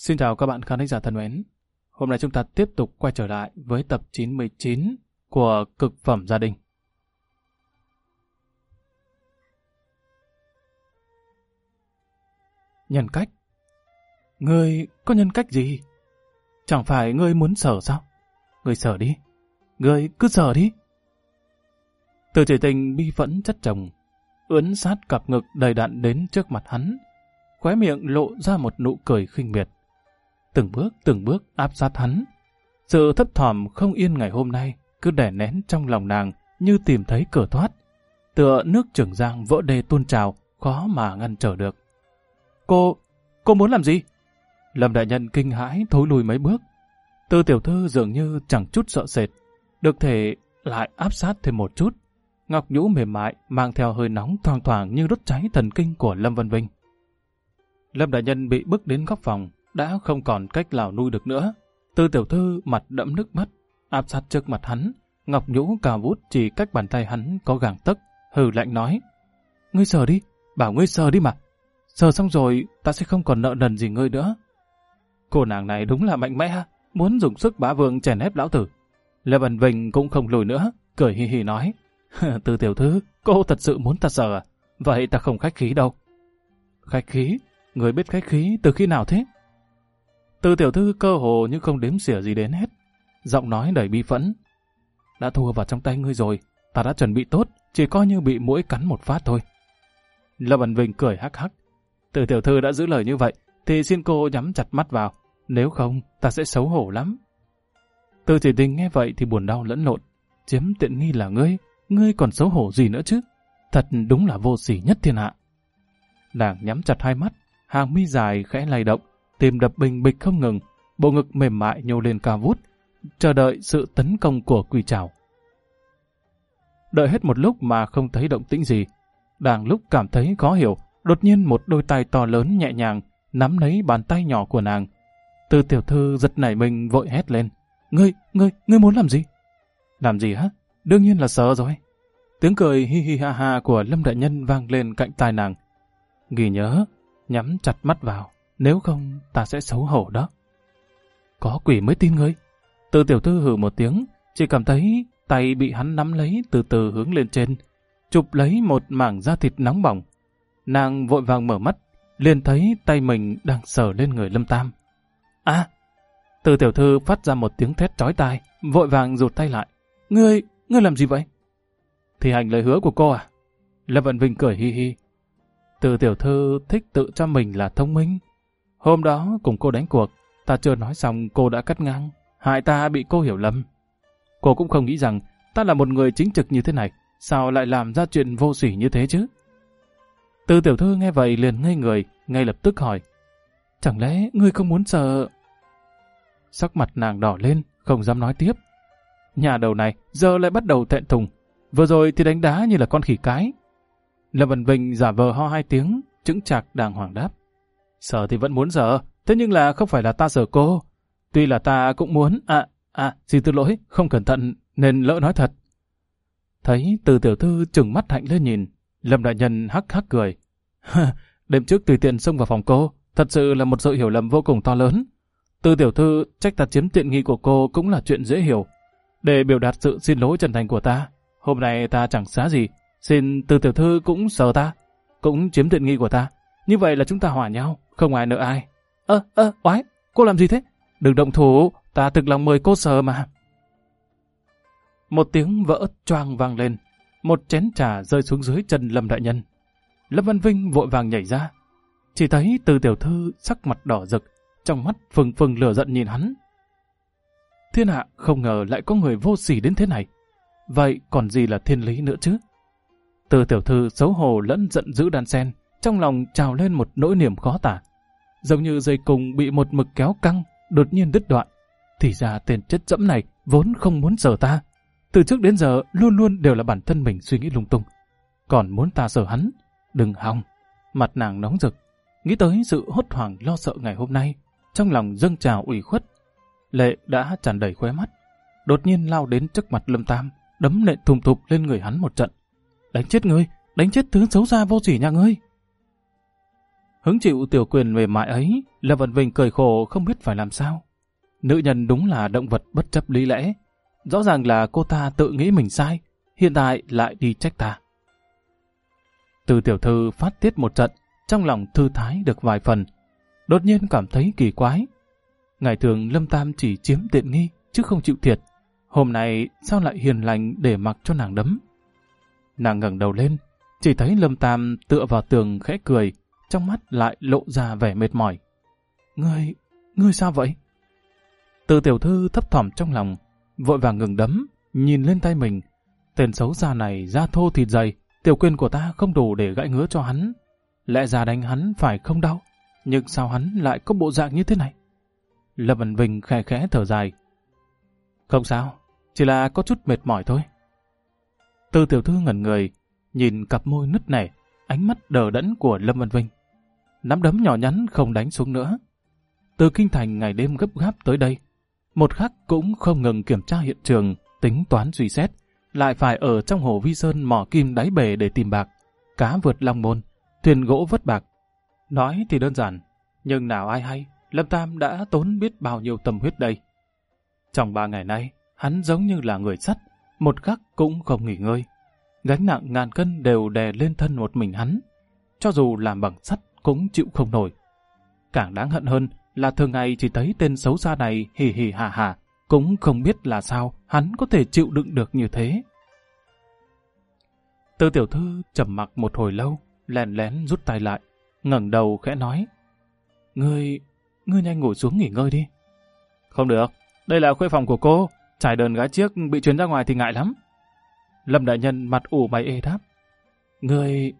Xin chào các bạn khán giả thân mến. Hôm nay chúng ta tiếp tục quay trở lại với tập 99 của Cực phẩm gia đình. Nhân cách? Ngươi có nhân cách gì? Chẳng phải ngươi muốn sở sao? Ngươi sở đi. Ngươi cứ sở đi. Từ Chỉ Tình bi phẫn chất chồng, ướn sát cặp ngực đầy đặn đến trước mặt hắn, khóe miệng lộ ra một nụ cười khinh miệt. Từng bước áp sát hắn. Sự thấp thỏm không yên ngày hôm nay cứ đè nén trong lòng nàng như tìm thấy cửa thoát. Tựa nước Trường Giang vỡ đê tuôn trào, khó mà ngăn trở được. Cô muốn làm gì? Lâm đại nhân kinh hãi thối lùi mấy bước. Từ tiểu thư dường như chẳng chút sợ sệt, được thể lại áp sát thêm một chút. Ngọc nhũ mềm mại mang theo hơi nóng thoang thoảng như đốt cháy thần kinh của Lâm Vân Vinh. Lâm đại nhân bị bức đến góc phòng, đã không còn cách nào nuôi được nữa. Từ tiểu thư mặt đẫm nước mắt, áp sát trước mặt hắn, ngọc nhũ cao vút chỉ cách bàn tay hắn có gàng tấc, hừ lạnh nói: Ngươi sờ đi, bảo ngươi sờ đi mà. Sờ xong rồi, ta sẽ không còn nợ nần gì ngươi nữa. Cô nàng này đúng là mạnh mẽ ha, muốn dùng sức bá vương chèn ép lão tử. Lâm Vân Vinh cũng không lùi nữa, cười hi hi nói: Từ tiểu thư, cô thật sự muốn ta sờ à? Vậy ta không khách khí đâu. Khách khí? Người biết khách khí từ khi nào thế? Từ tiểu thư cơ hồ như không đếm xỉa gì đến hết, giọng nói đầy bi phẫn: Đã thua vào trong tay ngươi rồi, ta đã chuẩn bị tốt, chỉ coi như bị muỗi cắn một phát thôi. Lâm Vân Vinh cười hắc hắc: Từ tiểu thư đã giữ lời như vậy, thì xin cô nhắm chặt mắt vào, nếu không ta sẽ xấu hổ lắm. Từ Chỉ Tình nghe vậy thì buồn đau lẫn lộn. Chiếm tiện nghi là ngươi còn xấu hổ gì nữa chứ? Thật đúng là vô sỉ nhất thiên hạ. Nàng nhắm chặt hai mắt, hàng mi dài khẽ lay động, tim đập bình bịch không ngừng, bộ ngực mềm mại nhô lên cao vút, chờ đợi sự tấn công của quỷ trảo. Đợi hết một lúc mà không thấy động tĩnh gì, đang lúc cảm thấy khó hiểu, đột nhiên một đôi tay to lớn nhẹ nhàng nắm lấy bàn tay nhỏ của nàng. Từ tiểu thư giật nảy mình vội hét lên: Ngươi muốn làm gì? Làm gì hả? Đương nhiên là sợ rồi. Tiếng cười hi hi ha ha của Lâm đại nhân vang lên cạnh tai nàng. Ghi nhớ, nhắm chặt mắt vào, nếu không ta sẽ xấu hổ đó. Có quỷ mới tin ngươi. Từ tiểu thư hừ một tiếng, chỉ cảm thấy tay bị hắn nắm lấy từ từ hướng lên trên, chụp lấy một mảng da thịt nóng bỏng. Nàng vội vàng mở mắt, liền thấy tay mình đang sờ lên người Lâm Tam. À! Từ tiểu thư phát ra một tiếng thét chói tai, vội vàng rụt tay lại. Ngươi làm gì vậy? Thi hành lời hứa của cô à? Lâm Vân Vinh cười hi hi. Từ tiểu thư thích tự cho mình là thông minh. Hôm đó cùng cô đánh cuộc, ta chưa nói xong cô đã cắt ngang, hại ta bị cô hiểu lầm. Cô cũng không nghĩ rằng ta là một người chính trực như thế này, sao lại làm ra chuyện vô sỉ như thế chứ? Từ tiểu thư nghe vậy liền ngây người, ngay lập tức hỏi: Chẳng lẽ ngươi không muốn sợ? Sắc mặt nàng đỏ lên, không dám nói tiếp. Nhà đầu này giờ lại bắt đầu thẹn thùng, vừa rồi thì đánh đá như là con khỉ cái. Lâm Vân Vinh giả vờ ho hai tiếng, chững chạc đàng hoàng đáp: Sợ thì vẫn muốn sợ, thế nhưng là không phải là ta sợ cô. Tuy là ta cũng muốn, xin thứ lỗi, không cẩn thận nên lỡ nói thật. Thấy Từ tiểu thư trừng mắt hạnh lên nhìn, Lâm đại nhân hắc hắc cười: Đêm trước tùy tiện xông vào phòng cô, thật sự là một sự hiểu lầm vô cùng to lớn. Từ tiểu thư trách ta chiếm tiện nghi của cô cũng là chuyện dễ hiểu. Để biểu đạt sự xin lỗi chân thành của ta, hôm nay ta chẳng xá gì, xin Từ tiểu thư cũng sờ ta, cũng chiếm tiện nghi của ta. Như vậy là chúng ta hòa nhau, không ai nợ ai. Oái, cô làm gì thế? Đừng động thủ, ta thực lòng mời cô sờ mà. Một tiếng vỡ choang vang lên, một chén trà rơi xuống dưới chân Lâm đại nhân. Lâm Văn Vinh vội vàng nhảy ra, chỉ thấy Từ tiểu thư sắc mặt đỏ rực, trong mắt phừng phừng lửa giận nhìn hắn. Thiên hạ không ngờ lại có người vô sỉ đến thế này, vậy còn gì là thiên lý nữa chứ? Từ tiểu thư xấu hổ lẫn giận dữ đan xen, trong lòng trào lên một nỗi niềm khó tả, giống như dây cung bị một mực kéo căng, đột nhiên đứt đoạn. Thì ra tên chất dẫm này vốn không muốn sờ ta, từ trước đến giờ luôn luôn đều là bản thân mình suy nghĩ lung tung, còn muốn ta sờ hắn. Đừng hòng. Mặt nàng nóng rực, nghĩ tới sự hốt hoảng lo sợ ngày hôm nay, trong lòng dâng trào ủy khuất. Lệ đã tràn đầy khóe mắt, đột nhiên lao đến trước mặt Lâm Tam, đấm nện thùng thụp lên người hắn một trận. Đánh chết ngươi, đánh chết thứ xấu xa vô sỉ nhà ngươi. Hứng chịu tiểu quyền mềm mại ấy, Lâm Vân Vinh cười khổ không biết phải làm sao. Nữ nhân đúng là động vật bất chấp lý lẽ. Rõ ràng là cô ta tự nghĩ mình sai, hiện tại lại đi trách ta. Từ tiểu thư phát tiết một trận, trong lòng thư thái được vài phần. Đột nhiên cảm thấy kỳ quái. Ngày thường Lâm Tam chỉ chiếm tiện nghi, chứ không chịu thiệt. Hôm nay sao lại hiền lành để mặc cho nàng đấm? Nàng ngẩng đầu lên, chỉ thấy Lâm Tam tựa vào tường khẽ cười, trong mắt lại lộ ra vẻ mệt mỏi. Ngươi sao vậy? Từ tiểu thư thấp thỏm trong lòng, vội vàng ngừng đấm, nhìn lên tay mình. Tên xấu xa này da thô thịt dày, tiểu quyền của ta không đủ để gãi ngứa cho hắn. Lẽ ra đánh hắn phải không đau, nhưng sao hắn lại có bộ dạng như thế này? Lâm Vân Vinh khẽ khẽ thở dài. Không sao, chỉ là có chút mệt mỏi thôi. Từ tiểu thư ngẩn người, nhìn cặp môi nứt nẻ, ánh mắt đờ đẫn của Lâm Vân Vinh. Nắm đấm nhỏ nhắn không đánh xuống nữa. Từ kinh thành ngày đêm gấp gáp tới đây, một khắc cũng không ngừng kiểm tra hiện trường, tính toán suy xét, lại phải ở trong hồ Vi Sơn mò kim đáy bể để tìm bạc, cá vượt long môn, thuyền gỗ vớt bạc. Nói thì đơn giản, nhưng nào ai hay, Lâm Tam đã tốn biết bao nhiêu tâm huyết đây. Trong 3 ngày nay, hắn giống như là người sắt, một khắc cũng không nghỉ ngơi. Gánh nặng ngàn cân đều đè lên thân một mình hắn, cho dù làm bằng sắt cũng chịu không nổi. Càng đáng hận hơn là thường ngày chỉ thấy tên xấu xa này hì hì hà hà, cũng không biết là sao hắn có thể chịu đựng được như thế. Từ tiểu thư trầm mặc một hồi lâu, lén lén rút tay lại, ngẩng đầu khẽ nói: Ngươi nhanh ngồi xuống nghỉ ngơi đi. Không được, đây là khuê phòng của cô, trải đơn gái chiếc bị truyền ra ngoài thì ngại lắm. Lâm đại nhân mặt ủ mày ê đáp: Người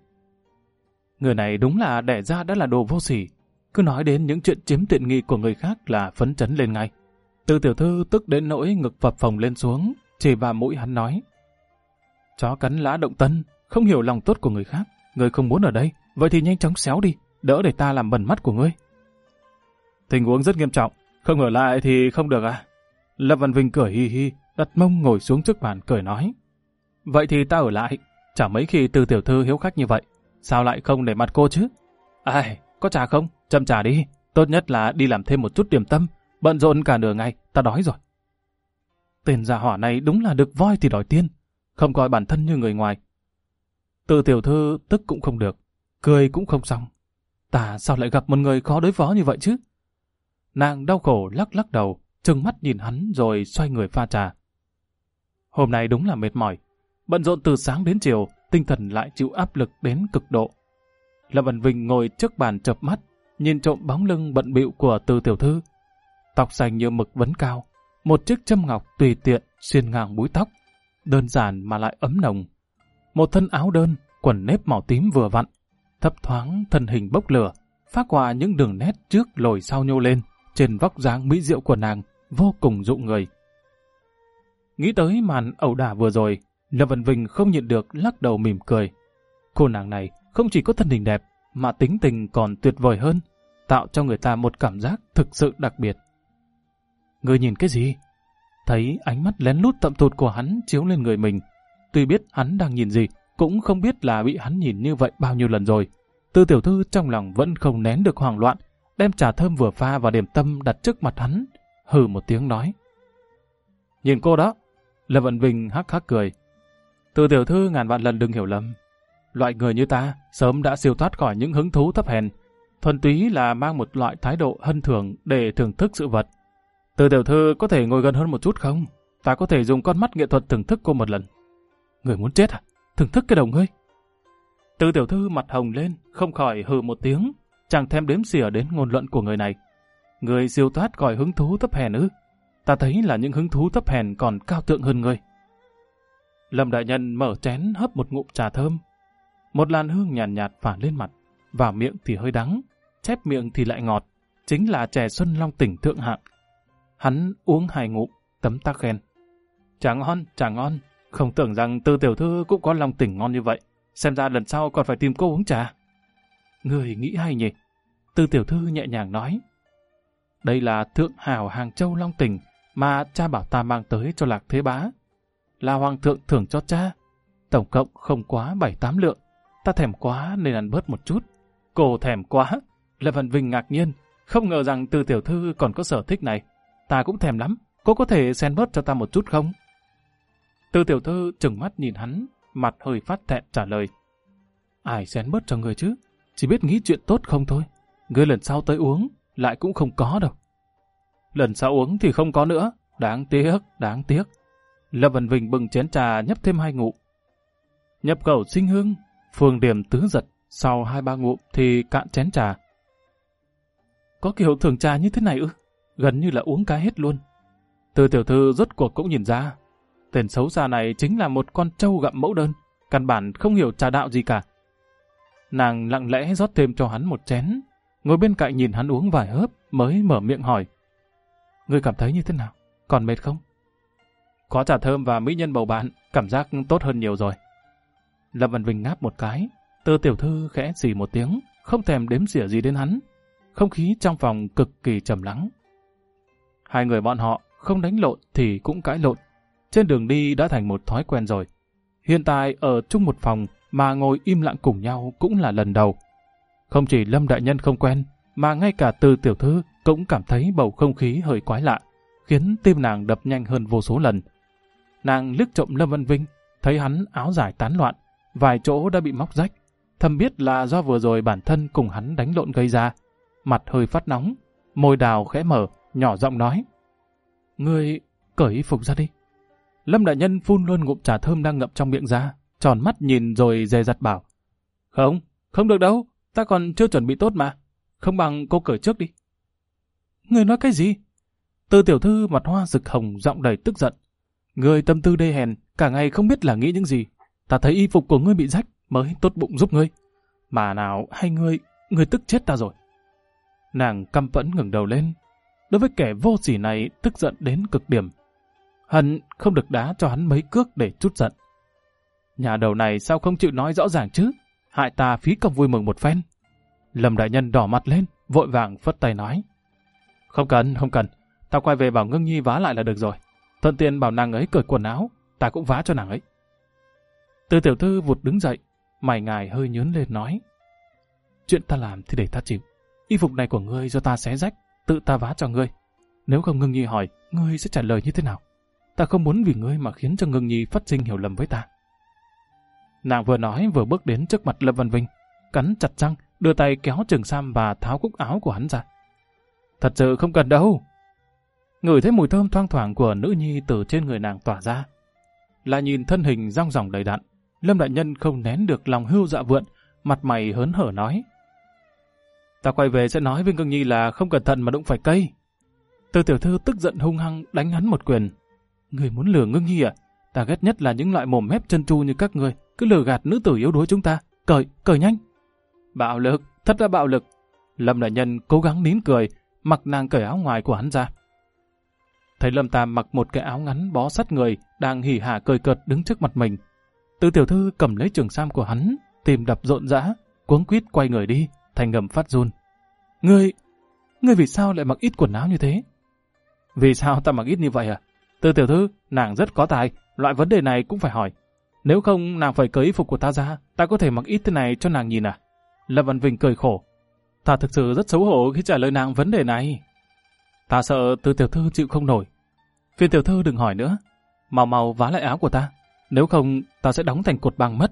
này đúng là đẻ ra đã là đồ vô sỉ, cứ nói đến những chuyện chiếm tiện nghi của người khác là phấn chấn lên ngay. Từ tiểu thư tức đến nỗi ngực phập phồng lên xuống, chỉ vào mũi hắn nói: Chó cắn lã động tân, không hiểu lòng tốt của người khác. Ngươi không muốn ở đây, vậy thì nhanh chóng xéo đi, đỡ để ta làm bẩn mắt của ngươi. Tình huống rất nghiêm trọng, không ở lại thì không được à? Lâm Văn Vinh cười hi hi, đặt mông ngồi xuống trước bàn cười nói: Vậy thì ta ở lại, chả mấy khi Từ tiểu thư hiếu khách như vậy, sao lại không để mặt cô chứ? Ai, có trà không? Châm trà đi, tốt nhất là đi làm thêm một chút điểm tâm, bận rộn cả nửa ngày, ta đói rồi. Tên già hỏa này đúng là được voi thì đòi tiên, không coi bản thân như người ngoài. Từ tiểu thư tức cũng không được, cười cũng không xong. Ta sao lại gặp một người khó đối phó như vậy chứ? Nàng đau khổ lắc lắc đầu, trừng mắt nhìn hắn rồi xoay người pha trà. Hôm nay đúng là mệt mỏi, bận rộn từ sáng đến chiều, tinh thần lại chịu áp lực đến cực độ. Lâm Văn Vinh ngồi trước bàn chợp mắt, nhìn trộm bóng lưng bận bịu của Từ tiểu thư. Tóc xanh như mực vấn cao, một chiếc châm ngọc tùy tiện xuyên ngang búi tóc, đơn giản mà lại ấm nồng. Một thân áo đơn, quần nếp màu tím vừa vặn, thấp thoáng thân hình bốc lửa, phác họa những đường nét trước lồi sau nhô lên trên vóc dáng mỹ diệu của nàng, vô cùng dụ người. Nghĩ tới màn ẩu đả vừa rồi, Lâm Văn Vinh không nhịn được lắc đầu mỉm cười. Cô nàng này không chỉ có thân hình đẹp, mà tính tình còn tuyệt vời hơn, tạo cho người ta một cảm giác thực sự đặc biệt. Người nhìn cái gì? Thấy ánh mắt lén lút tậm tụt của hắn chiếu lên người mình. Tuy biết hắn đang nhìn gì, cũng không biết là bị hắn nhìn như vậy bao nhiêu lần rồi. Từ tiểu thư trong lòng vẫn không nén được hoảng loạn, đem trà thơm vừa pha và điểm tâm đặt trước mặt hắn, hừ một tiếng nói: Nhìn cô đó. Lâm Vận Vinh hắc hắc cười: Từ tiểu thư ngàn vạn lần đừng hiểu lầm. Loại người như ta sớm đã siêu thoát khỏi những hứng thú thấp hèn, thuần túy là mang một loại thái độ hân thưởng để thưởng thức sự vật. Từ tiểu thư có thể ngồi gần hơn một chút không? Ta có thể dùng con mắt nghệ thuật thưởng thức cô một lần. Người muốn chết à? Thưởng thức cái đầu ngươi. Từ tiểu thư mặt hồng lên, không khỏi hừ một tiếng, chẳng thèm đếm xỉa đến ngôn luận của người này. Người siêu thoát khỏi hứng thú thấp hèn ư? Ta thấy là những hứng thú thấp hèn còn cao thượng hơn ngươi. Lâm đại nhân mở chén hấp một ngụm trà thơm. Một làn hương nhàn nhạt phả lên mặt, vào miệng thì hơi đắng, chép miệng thì lại ngọt, chính là chè xuân long tỉnh thượng hạng. Hắn uống 2 ngụm, tấm tắc khen: Chả ngon, không tưởng rằng Từ tiểu thư cũng có long tỉnh ngon như vậy. Xem ra lần sau còn phải tìm cô uống trà. Người nghĩ hay nhỉ? Từ tiểu thư nhẹ nhàng nói: Đây là thượng hảo Hàng Châu long tỉnh mà cha bảo ta mang tới cho Lạc Thế Bá. Là hoàng thượng thưởng cho cha, tổng cộng không quá 7-8 lượng. Ta thèm quá nên ăn bớt một chút. Cô thèm quá. Lâm Văn Vinh ngạc nhiên, không ngờ rằng Từ tiểu thư còn có sở thích này. Ta cũng thèm lắm, cô có thể xen bớt cho ta một chút không? Từ tiểu thư trừng mắt nhìn hắn, mặt hơi phát thẹn trả lời. Ai xen bớt cho người chứ, chỉ biết nghĩ chuyện tốt không thôi. Ngươi lần sau tới uống, lại cũng không có đâu. Lần sau uống thì không có nữa, đáng tiếc, đáng tiếc. Lâm Văn Vinh bưng chén trà nhấp thêm 2 ngụm. Nhập khẩu sinh hương, phương điểm tứ giật, sau 2-3 ngụm thì cạn chén trà. Có kiểu thưởng trà như thế này ư? Gần như là uống cái hết luôn. Từ tiểu thư rốt cuộc cũng nhìn ra, tên xấu xa này chính là một con trâu gặm mẫu đơn, căn bản không hiểu trà đạo gì cả. Nàng lặng lẽ rót thêm cho hắn một chén, ngồi bên cạnh nhìn hắn uống vài hớp mới mở miệng hỏi. Ngươi cảm thấy như thế nào? Còn mệt không? Có trà thơm và mỹ nhân bầu bạn, cảm giác tốt hơn nhiều rồi. Lâm Văn Vinh ngáp một cái, Từ tiểu thư khẽ xì một tiếng, không thèm đếm xỉa gì đến hắn. Không khí trong phòng cực kỳ trầm lắng. Hai người bọn họ không đánh lộn thì cũng cãi lộn. Trên đường đi đã thành một thói quen rồi. Hiện tại ở chung một phòng mà ngồi im lặng cùng nhau cũng là lần đầu. Không chỉ Lâm đại nhân không quen, mà ngay cả Từ tiểu thư cũng cảm thấy bầu không khí hơi quái lạ, khiến tim nàng đập nhanh hơn vô số lần. Nàng liếc trộm Lâm Văn Vinh, thấy hắn áo dài tán loạn, vài chỗ đã bị móc rách, thầm biết là do vừa rồi bản thân cùng hắn đánh lộn gây ra. Mặt hơi phát nóng, môi đào khẽ mở, nhỏ giọng nói. Ngươi cởi y phục ra đi. Lâm đại nhân phun luôn ngụm trà thơm đang ngậm trong miệng ra, tròn mắt nhìn rồi dè dặt bảo. Không, không được đâu, ta còn chưa chuẩn bị tốt mà. Không bằng cô cởi trước đi. Ngươi nói cái gì? Từ tiểu thư mặt hoa rực hồng, giọng đầy tức giận. Ngươi tâm tư đê hèn, cả ngày không biết là nghĩ những gì. Ta thấy y phục của ngươi bị rách mới tốt bụng giúp ngươi. Mà nào hay ngươi tức chết ta rồi. Nàng căm phẫn ngẩng đầu lên. Đối với kẻ vô sỉ này tức giận đến cực điểm. Hận không được đá cho hắn mấy cước để trút giận. Nhà đầu này sao không chịu nói rõ ràng chứ? Hại ta phí công vui mừng một phen. Lâm đại nhân đỏ mặt lên, vội vàng phất tay nói. Không cần, không cần. Ta quay về bảo Ngưng Nhi vá lại là được rồi. Thuận tiện bảo nàng ấy cởi quần áo, ta cũng vá cho nàng ấy. Từ tiểu thư vụt đứng dậy, mày ngài hơi nhớn lên nói. Chuyện ta làm thì để ta chịu. Y phục này của ngươi do ta xé rách, tự ta vá cho ngươi. Nếu không Ngưng Nhi hỏi, ngươi sẽ trả lời như thế nào? Ta không muốn vì ngươi mà khiến cho Ngưng Nhi phát sinh hiểu lầm với ta. Nàng vừa nói vừa bước đến trước mặt Lâm Văn Vinh, cắn chặt răng, đưa tay kéo Trường Sam và tháo cúc áo của hắn ra. Thật sự không cần đâu. Ngửi thấy mùi thơm thoang thoảng của nữ nhi từ trên người nàng tỏa ra. Là nhìn thân hình rong ròng đầy đặn, Lâm đại nhân không nén được lòng hưu dạ vượn, mặt mày hớn hở nói. Ta quay về sẽ nói với Ngưng Nhi là không cẩn thận mà đụng phải cây. Từ tiểu thư tức giận hung hăng đánh hắn một quyền. Người muốn lừa Ngưng Nhi à? Ta ghét nhất là những loại mồm mép chân tru như các ngươi, cứ lừa gạt nữ tử yếu đuối chúng ta. Cởi nhanh. Bạo lực, thật là bạo lực. Lâm đại nhân cố gắng nín cười, mặc nàng cởi áo ngoài của hắn ra. Thấy Lâm Tam mặc một cái áo ngắn bó sát người, đang hỉ hả cười cợt đứng trước mặt mình. Từ tiểu thư cầm lấy trường sam của hắn, tim đập rộn rã, cuống quýt quay người đi, thành ngầm phát run. Ngươi vì sao lại mặc ít quần áo như thế? Vì sao ta mặc ít như vậy à? Từ tiểu thư, nàng rất có tài, loại vấn đề này cũng phải hỏi. Nếu không nàng phải cởi y phục của ta ra, ta có thể mặc ít thế này cho nàng nhìn à? Lâm Văn Vinh cười khổ. Ta thực sự rất xấu hổ khi trả lời nàng vấn đề này. Ta sợ Từ tiểu thư chịu không nổi. Phiền tiểu thư đừng hỏi nữa. Mau vá lại áo của ta. Nếu không ta sẽ đóng thành cột băng mất.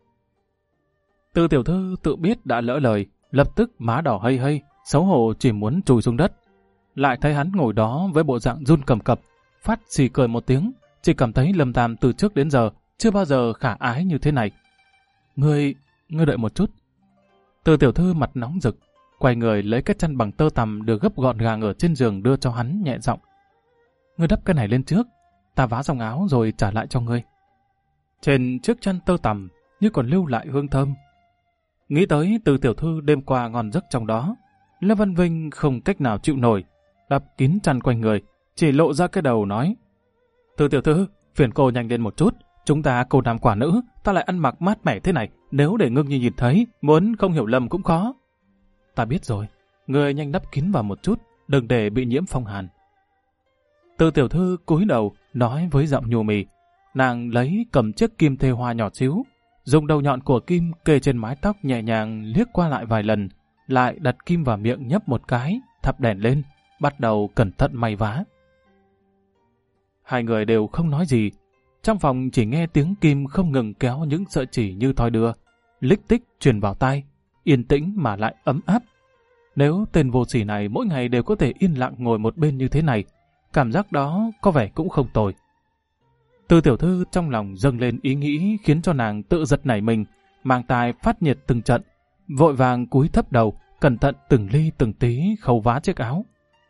Từ tiểu thư tự biết đã lỡ lời, lập tức má đỏ hây hây, xấu hổ chỉ muốn chùi xuống đất. Lại thấy hắn ngồi đó với bộ dạng run cầm cập, phát xì cười một tiếng, chỉ cảm thấy Lâm Tam từ trước đến giờ chưa bao giờ khả ái như thế này. Ngươi đợi một chút. Từ tiểu thư mặt nóng rực, quay người lấy cái chăn bằng tơ tằm được gấp gọn gàng ở trên giường đưa cho hắn nhẹ giọng. Ngươi đắp cái này lên trước, ta vá xong áo rồi trả lại cho ngươi. Trên chiếc chăn tơ tằm như còn lưu lại hương thơm. Nghĩ tới Từ tiểu thư đêm qua ngon giấc trong đó, Lâm Văn Vinh không cách nào chịu nổi, đắp kín chăn quanh người, chỉ lộ ra cái đầu nói. Từ tiểu thư, phiền cô nhanh lên một chút, chúng ta cô nam quả nữ, ta lại ăn mặc mát mẻ thế này, nếu để Ngưng Nhi nhìn thấy, muốn không hiểu lầm cũng khó. Ta biết rồi, người nhanh đắp kín vào một chút, đừng để bị nhiễm phong hàn. Từ tiểu thư cúi đầu nói với giọng nhù mì, nàng cầm chiếc kim thêu hoa nhỏ xíu, dùng đầu nhọn của kim kề trên mái tóc nhẹ nhàng liếc qua lại vài lần, lại đặt kim vào miệng nhấp một cái, thắp đèn lên, bắt đầu cẩn thận may vá. Hai người đều không nói gì. Trong phòng chỉ nghe tiếng kim không ngừng kéo những sợi chỉ như thoi đưa, lích tích truyền vào tai, yên tĩnh mà lại ấm áp. Nếu tên vô sỉ này mỗi ngày đều có thể yên lặng ngồi một bên như thế này, cảm giác đó có vẻ cũng không tồi. Từ tiểu thư trong lòng dâng lên ý nghĩ khiến cho nàng tự giật nảy mình, mang tai phát nhiệt từng trận, vội vàng cúi thấp đầu, cẩn thận từng ly từng tí khâu vá chiếc áo.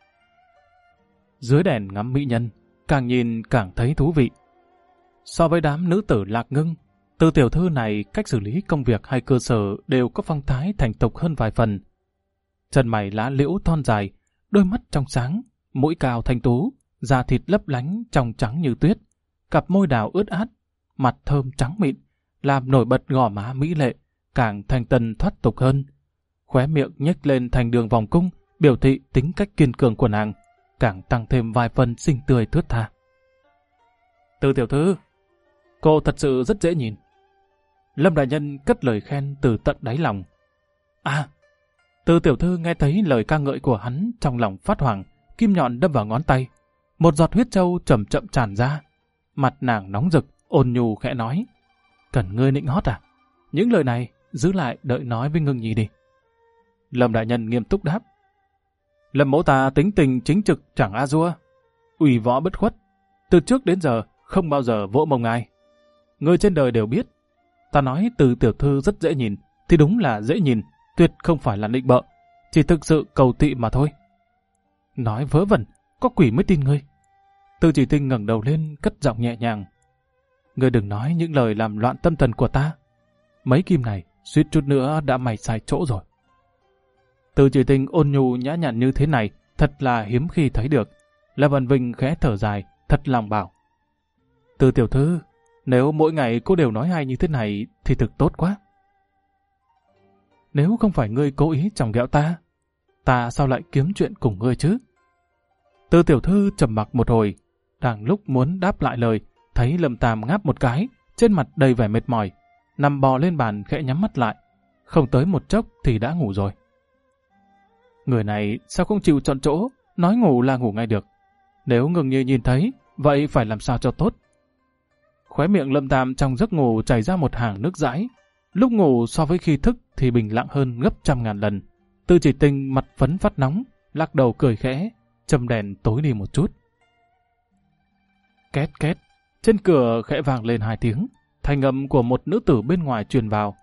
Dưới đèn ngắm mỹ nhân, càng nhìn càng thấy thú vị. So với đám nữ tử Lạc Ngưng, Từ tiểu thư này cách xử lý công việc hay cơ sở đều có phong thái thành thục hơn vài phần. Chân mày lá liễu thon dài, đôi mắt trong sáng, mũi cao thanh tú, da thịt lấp lánh trong trắng như tuyết, cặp môi đào ướt át, mặt thơm trắng mịn, làm nổi bật gò má mỹ lệ, càng thanh tân thoát tục hơn. Khóe miệng nhếch lên thành đường vòng cung, biểu thị tính cách kiên cường của nàng, càng tăng thêm vài phần xinh tươi thướt tha. Từ tiểu thư, cô thật sự rất dễ nhìn. Lâm đại nhân cất lời khen từ tận đáy lòng. À, Từ tiểu thư nghe thấy lời ca ngợi của hắn, trong lòng phát hoảng, kim nhọn đâm vào ngón tay. Một giọt huyết trâu chậm chậm tràn ra. Mặt nàng nóng rực, ôn nhu khẽ nói. Cần ngươi nịnh hót à? Những lời này giữ lại đợi nói với Ngưng Nhi đi. Lâm đại nhân nghiêm túc đáp. Lâm mẫu ta tính tình chính trực chẳng a dua, ủy võ bất khuất, từ trước đến giờ không bao giờ vỗ mông ai. Người trên đời đều biết, ta nói Từ tiểu thư rất dễ nhìn thì đúng là dễ nhìn, tuyệt không phải là nịnh bợ, chỉ thực sự cầu thị mà thôi. Nói vớ vẩn, có quỷ mới tin ngươi. Từ Chỉ Tinh ngẩng đầu lên, cất giọng nhẹ nhàng. Ngươi đừng nói những lời làm loạn tâm thần của ta. Mấy kim này suýt chút nữa đã mày sai chỗ rồi. Từ Chỉ Tinh ôn nhu nhã nhặn như thế này thật là hiếm khi thấy được. Lâm Văn Vinh khẽ thở dài, thật lòng bảo. Từ tiểu thư, nếu mỗi ngày cô đều nói hay như thế này thì thực tốt quá. Nếu không phải ngươi cố ý chòng ghẹo ta sao lại kiếm chuyện cùng ngươi chứ? Từ tiểu thư trầm mặc một hồi, đang lúc muốn đáp lại lời, thấy Lâm Tam ngáp một cái, trên mặt đầy vẻ mệt mỏi, nằm bò lên bàn khẽ nhắm mắt lại, không tới một chốc thì đã ngủ rồi. Người này sao không chịu chọn chỗ, nói ngủ là ngủ ngay được. Nếu Ngưng Nhi nhìn thấy, vậy phải làm sao cho tốt? Khóe miệng Lâm Tam trong giấc ngủ chảy ra một hàng nước dãi. Lúc ngủ so với khi thức thì bình lặng hơn gấp 100.000 lần. Từ Chỉ Tinh mặt phấn phát nóng, lắc đầu cười khẽ, châm đèn tối đi một chút. Két két, trên cửa khẽ vang lên 2 tiếng, thanh âm của một nữ tử bên ngoài truyền vào.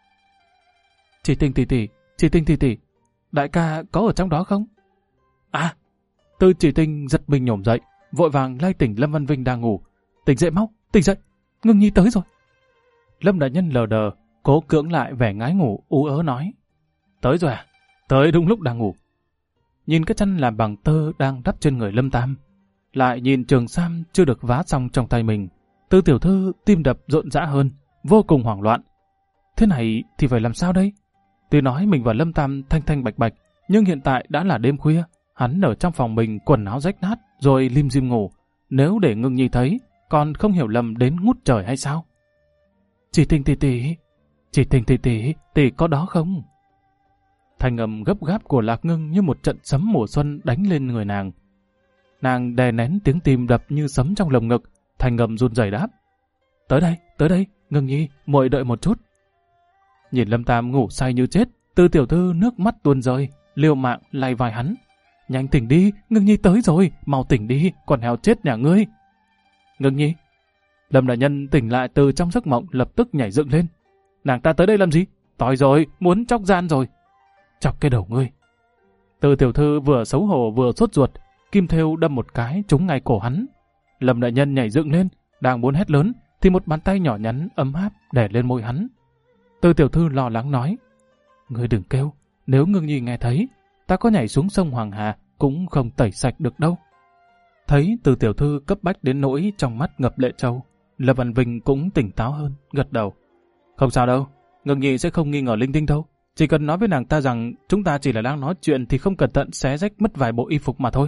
Chỉ Tinh tỷ tỷ, Chỉ Tinh tỷ tỷ, đại ca có ở trong đó không? À, Từ Chỉ Tinh giật mình nhổm dậy, vội vàng lay tỉnh Lâm Văn Vinh đang ngủ. Tỉnh dậy mau, tỉnh dậy, Ngưng Nhi tới rồi. Lâm đại nhân lờ đờ, cố cưỡng lại vẻ ngái ngủ, ú ớ nói. Tới rồi à? Tới đúng lúc đang ngủ. Nhìn cái chăn làm bằng tơ đang đắp trên người Lâm Tam, lại nhìn trường sam chưa được vá xong trong tay mình, Từ tiểu thư tim đập rộn rã hơn, vô cùng hoảng loạn. Thế này thì phải làm sao đây? Tuy nói mình và Lâm Tam thanh thanh bạch bạch, nhưng hiện tại đã là đêm khuya, hắn ở trong phòng mình quần áo rách nát rồi lim dim ngủ. Nếu để Ngưng Nhi thấy, còn không hiểu lầm đến ngút trời hay sao? Chỉ Tinh tỷ tỷ, Chỉ Tinh tỷ tỷ, tỷ có đó không? Thanh âm gấp gáp của Lạc Ngưng như một trận sấm mùa xuân đánh lên người nàng. Nàng đè nén tiếng tim đập như sấm trong lồng ngực, thanh âm run rẩy đáp. Tới đây, Ngưng Nhi, muội đợi một chút. Nhìn Lâm Tam ngủ say như chết, Từ tiểu thư nước mắt tuôn rơi, liều mạng lay vai hắn. Nhanh tỉnh đi, Ngưng Nhi tới rồi, mau tỉnh đi, con heo chết nhà ngươi. Ngưng Nhi. Lâm đại nhân tỉnh lại từ trong giấc mộng, lập tức nhảy dựng lên. Nàng ta tới đây làm gì? Tối rồi, muốn chọc gian rồi. Chọc cái đầu ngươi. Từ tiểu thư vừa xấu hổ vừa sốt ruột, kim thêu đâm một cái trúng ngay cổ hắn. Lâm đại nhân nhảy dựng lên, đang muốn hét lớn thì một bàn tay nhỏ nhắn ấm áp đè lên môi hắn. Từ tiểu thư lo lắng nói. Ngươi đừng kêu, nếu Ngưng Nhi nghe thấy, ta có nhảy xuống sông Hoàng Hà cũng không tẩy sạch được đâu. Thấy Từ tiểu thư cấp bách đến nỗi trong mắt ngập lệ trâu, Lâm Văn Vinh cũng tỉnh táo hơn, gật đầu. Không sao đâu, Ngưng Nhi sẽ không nghi ngờ linh tinh đâu. Chỉ cần nói với nàng ta rằng chúng ta chỉ là đang nói chuyện thì không cẩn thận xé rách mất vài bộ y phục mà thôi.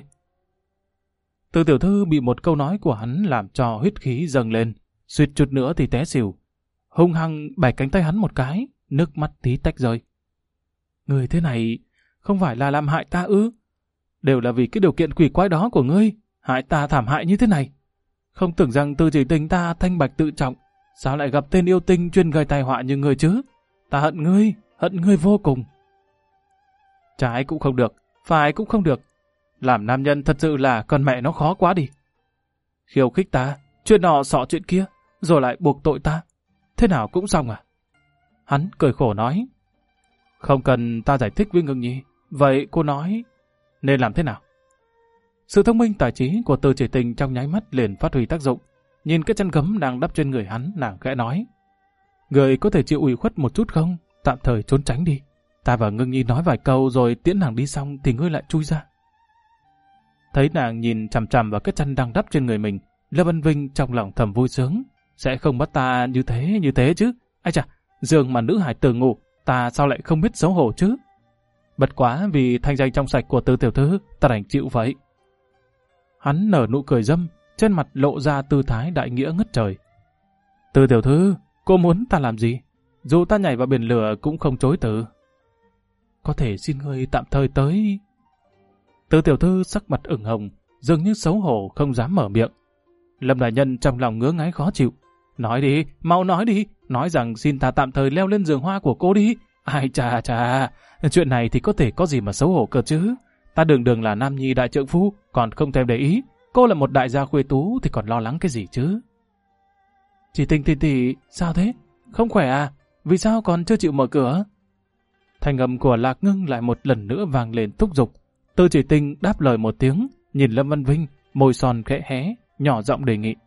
Từ tiểu thư bị một câu nói của hắn làm cho huyết khí dâng lên, suýt chút nữa thì té xỉu. hung hăng bẻ cánh tay hắn một cái, nước mắt tí tách rơi. Ngươi thế này không phải là làm hại ta ư? Đều là vì cái điều kiện quỷ quái đó của ngươi, hại ta thảm hại như thế này. Không tưởng rằng Từ Chỉ Tình ta thanh bạch tự trọng, sao lại gặp tên yêu tinh chuyên gây tai họa như ngươi chứ? Ta hận ngươi vô cùng. Trái cũng không được, phải cũng không được. Làm nam nhân thật sự là con mẹ nó khó quá đi. Khiêu khích ta, chuyện nọ xọ chuyện kia, rồi lại buộc tội ta. Thế nào cũng xong à? Hắn cười khổ nói. Không cần ta giải thích với Ngưng Nhi, vậy cô nói nên làm thế nào? Sự thông minh tài trí của Từ Chỉ Tình trong nháy mắt liền phát huy tác dụng. Nhìn cái chăn gấm đang đắp trên người hắn, nàng khẽ nói. Người có thể chịu ủy khuất một chút không? Tạm thời trốn tránh đi. Ta và Ngưng Nhi nói vài câu rồi tiễn nàng đi xong thì ngươi lại chui ra. Thấy nàng nhìn chằm chằm vào cái chăn đang đắp trên người mình, Lâm Vân Vinh trong lòng thầm vui sướng. Sẽ không bắt ta như thế chứ. Ai chà, giường mà nữ hải tử ngủ, ta sao lại không biết xấu hổ chứ? Bất quá vì thanh danh trong sạch của Từ tiểu thư, ta đành chịu vậy. Hắn nở nụ cười dâm, trên mặt lộ ra tư thái đại nghĩa ngất trời. Từ tiểu thư, cô muốn ta làm gì? Dù ta nhảy vào biển lửa cũng không chối từ. Có thể xin ngươi tạm thời tới. Từ tiểu thư sắc mặt ửng hồng, dường như xấu hổ không dám mở miệng. Lâm đại nhân trong lòng ngứa ngáy khó chịu. Nói đi, mau nói đi, nói rằng xin ta tạm thời leo lên giường hoa của cô đi. Ai chà, chuyện này thì có thể có gì mà xấu hổ cơ chứ. Ta đường là nam nhi đại trượng phu, còn không thèm để ý. Cô là một đại gia khuê tú thì còn lo lắng cái gì chứ? Chỉ Tình tỷ, sao thế? Không khỏe à? Vì sao còn chưa chịu mở cửa? Thanh âm của Lạc Ngưng lại một lần nữa vang lên thúc giục. Từ Chỉ Tình đáp lời một tiếng, nhìn Lâm Văn Vinh, môi son khẽ hé, nhỏ giọng đề nghị.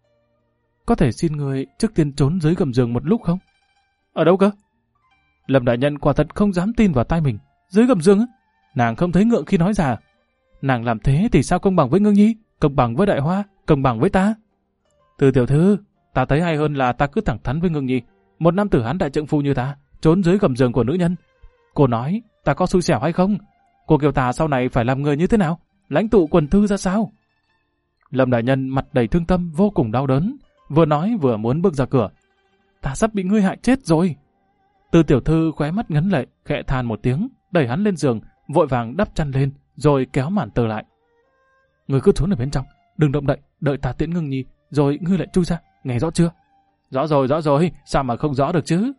Có thể xin người trước tiên trốn dưới gầm giường một lúc không? Ở đâu cơ? Lâm đại nhân quả thật không dám tin vào tai mình. Dưới gầm giường á? Nàng không thấy ngượng khi nói ra. Nàng làm thế thì sao công bằng với Ngưng Nhi, công bằng với Đại Hoa, công bằng với ta? Từ tiểu thư, ta thấy hay hơn là ta cứ thẳng thắn với Ngưng Nhi. Một nam tử hán đại trượng phu như ta, trốn dưới gầm giường của nữ nhân. Cô nói, ta có xui xẻo hay không? Cô kêu ta sau này phải làm người như thế nào? Lãnh tụ quần thư ra sao? Lâm đại nhân mặt đầy thương tâm, vô cùng đau đớn, vừa nói vừa muốn bước ra cửa. Ta sắp bị ngươi hại chết rồi. Từ tiểu thư khóe mắt ngấn lệ, khẽ than một tiếng, đẩy hắn lên giường, vội vàng đắp chăn lên, rồi kéo màn tơ lại. Ngươi cứ trốn ở bên trong, đừng động đậy, đợi ta tiễn Ngưng Nhi, rồi ngươi lại chui ra, nghe rõ chưa? Rõ rồi, sao mà không rõ được chứ?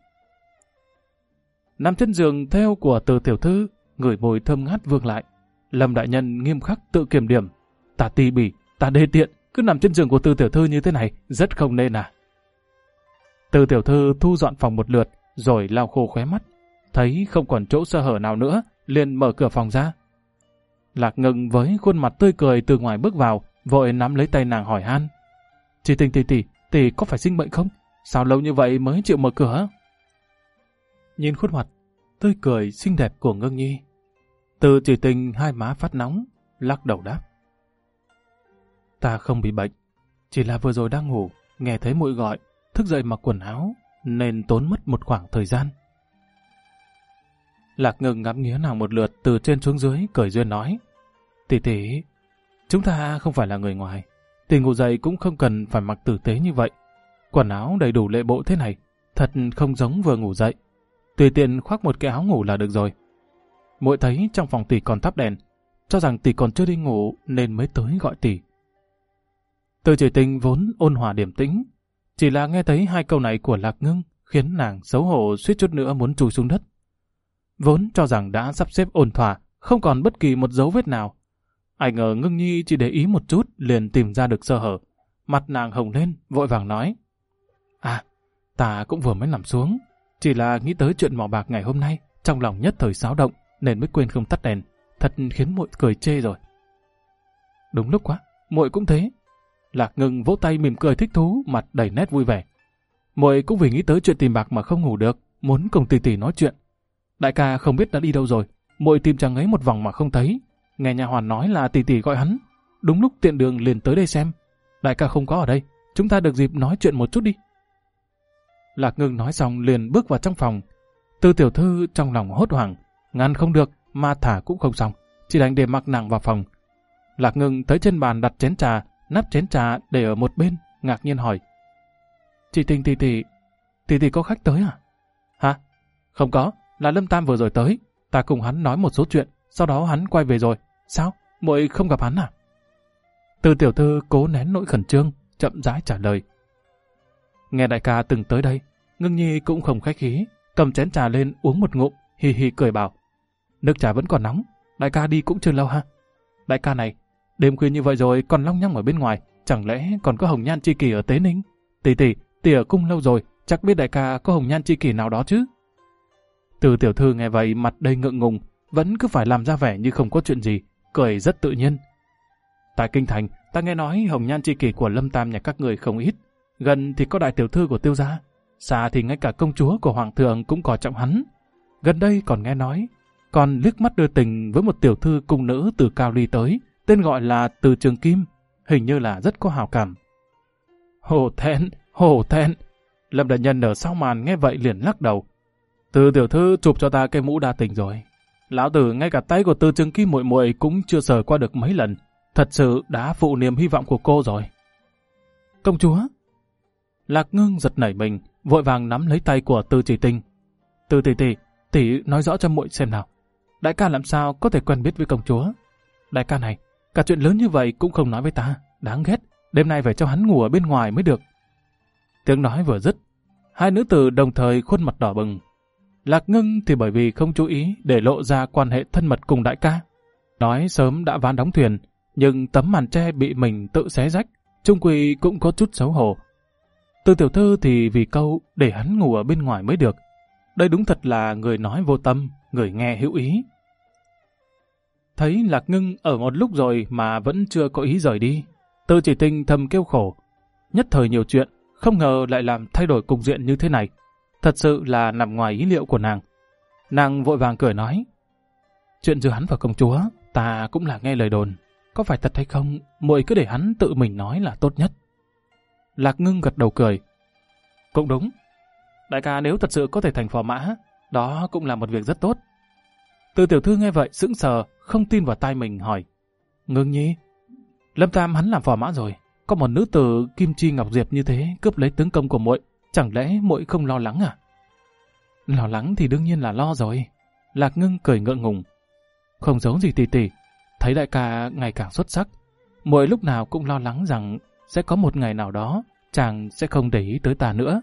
Nằm trên giường theo của Từ tiểu thư, ngửi mùi thơm ngát vương lại. Lâm đại nhân nghiêm khắc tự kiểm điểm. Ta ti bỉ, ta đê tiện, cứ nằm trên giường của Từ tiểu thư như thế này, rất không nên à. Từ tiểu thư thu dọn phòng một lượt, rồi lau khô khóe mắt. Thấy không còn chỗ sơ hở nào nữa, liền mở cửa phòng ra. Lạc Ngưng với khuôn mặt tươi cười từ ngoài bước vào, vội nắm lấy tay nàng hỏi han. Chỉ Tình tỷ có phải sinh bệnh không? Sao lâu như vậy mới chịu mở cửa? Nhìn khuôn mặt tươi cười xinh đẹp của Ngưng Nhi, Từ Chỉ Tình hai má phát nóng, lắc đầu đáp. Ta không bị bệnh, chỉ là vừa rồi đang ngủ, nghe thấy muội gọi, thức dậy mặc quần áo, nên tốn mất một khoảng thời gian. Lạc Ngưng ngắm nghía nàng một lượt từ trên xuống dưới, cười duyên nói. Tỷ, chúng ta không phải là người ngoài, tỷ ngủ dậy cũng không cần phải mặc tử tế như vậy. Quần áo đầy đủ lệ bộ thế này, thật không giống vừa ngủ dậy. Tùy tiện khoác một cái áo ngủ là được rồi. Muội thấy trong phòng tỷ còn thắp đèn, cho rằng tỷ còn chưa đi ngủ nên mới tới gọi tỷ. Từ Chỉ Tình vốn ôn hòa điềm tĩnh, chỉ là nghe thấy hai câu này của Lạc Ngưng khiến nàng xấu hổ suýt chút nữa muốn chui xuống đất. Vốn cho rằng đã sắp xếp ổn thỏa, không còn bất kỳ một dấu vết nào. Ai ngờ Ngưng Nhi chỉ để ý một chút liền tìm ra được sơ hở. Mặt nàng hồng lên, vội vàng nói. Ta cũng vừa mới nằm xuống, chỉ là nghĩ tới chuyện mỏ bạc ngày hôm nay, trong lòng nhất thời xáo động nên mới quên không tắt đèn, thật khiến muội cười chê rồi. Đúng lúc quá, muội cũng thế. Lạc Ngưng vỗ tay mỉm cười thích thú, mặt đầy nét vui vẻ. Muội cũng vì nghĩ tới chuyện tìm bạc mà không ngủ được, muốn cùng tỷ nói chuyện. Đại ca không biết đã đi đâu rồi, muội tìm chàng ấy một vòng mà không thấy. Nghe nhà hoàn nói là tỷ gọi hắn, đúng lúc tiện đường liền tới đây xem. Đại ca không có ở đây, chúng ta được dịp nói chuyện một chút đi. Lạc Ngưng nói xong liền bước vào trong phòng. Từ tiểu thư trong lòng hốt hoảng, ngăn không được mà thả cũng không xong, chỉ đành để mặc nàng vào phòng. Lạc Ngưng thấy trên bàn đặt chén trà, nắp chén trà để ở một bên, ngạc nhiên hỏi. Chị Tình tỷ, tỷ có khách tới à? Hả? Không có, là Lâm Tam vừa rồi tới. Ta cùng hắn nói một số chuyện, sau đó hắn quay về rồi. Sao? Muội không gặp hắn à? Từ tiểu thư cố nén nỗi khẩn trương, chậm rãi trả lời. Nghe đại ca từng tới đây, Ngưng Nhi cũng không khách khí, cầm chén trà lên uống một ngụm, hi hi cười bảo. Nước trà vẫn còn nóng, đại ca đi cũng chưa lâu ha. Đại ca này, đêm khuya như vậy rồi còn long nhong ở bên ngoài, chẳng lẽ còn có hồng nhan chi kỷ ở Tế Ninh? Tỷ ở cung lâu rồi, chắc biết đại ca có hồng nhan chi kỷ nào đó chứ? Từ tiểu thư nghe vậy mặt đầy ngượng ngùng, vẫn cứ phải làm ra vẻ như không có chuyện gì, cười rất tự nhiên. Tại kinh thành, ta nghe nói hồng nhan chi kỷ của Lâm Tam nhà các người không ít, gần thì có đại tiểu thư của Tiêu gia, xa thì ngay cả công chúa của hoàng thượng cũng coi trọng hắn. Gần đây còn nghe nói, còn liếc mắt đưa tình với một tiểu thư cung nữ từ Cao Ly tới, tên gọi là Từ Trường Kim, hình như là rất có hào cảm. Hổ thẹn. Lâm đại nhân ở sau màn nghe vậy liền lắc đầu. Từ tiểu thư chụp cho ta cái mũ đa tình rồi. Lão tử ngay cả tay của Từ Trường Kim muội muội cũng chưa sờ qua được mấy lần, thật sự đã phụ niềm hy vọng của cô rồi. Công chúa. Lạc Ngưng giật nảy mình, vội vàng nắm lấy tay của Từ Chỉ Tinh. Từ tỷ nói rõ cho muội xem nào. Đại ca làm sao có thể quen biết với công chúa? Đại ca này, cả chuyện lớn như vậy cũng không nói với ta, đáng ghét. Đêm nay phải cho hắn ngủ ở bên ngoài mới được. Tiếng nói vừa dứt, hai nữ tử đồng thời khuôn mặt đỏ bừng. Lạc Ngưng thì bởi vì không chú ý để lộ ra quan hệ thân mật cùng đại ca. Nói sớm đã ván đóng thuyền, nhưng tấm màn tre bị mình tự xé rách, chung quy cũng có chút xấu hổ. Từ tiểu thư thì vì câu để hắn ngủ ở bên ngoài mới được. Đây đúng thật là người nói vô tâm, người nghe hữu ý. Thấy Lạc Ngưng ở một lúc rồi mà vẫn chưa có ý rời đi, Từ Chỉ Tinh thầm kêu khổ. Nhất thời nhiều chuyện, không ngờ lại làm thay đổi cục diện như thế này. Thật sự là nằm ngoài ý liệu của nàng. Nàng vội vàng cười nói. Chuyện giữa hắn và công chúa, ta cũng là nghe lời đồn. Có phải thật hay không, muội cứ để hắn tự mình nói là tốt nhất. Lạc Ngưng gật đầu cười. Cũng đúng. Đại ca nếu thật sự có thể thành phò mã, đó cũng là một việc rất tốt. Từ tiểu thư nghe vậy sững sờ, không tin vào tai mình hỏi. Ngưng Nhi, Lâm Tam hắn làm phò mã rồi, có một nữ tử Kim Chi Ngọc Diệp như thế cướp lấy tướng công của muội, chẳng lẽ muội không lo lắng à? Lo lắng thì đương nhiên là lo rồi. Lạc Ngưng cười ngượng ngùng. Không giấu gì tỷ, thấy đại ca ngày càng xuất sắc, muội lúc nào cũng lo lắng rằng sẽ có một ngày nào đó chàng sẽ không để ý tới ta nữa.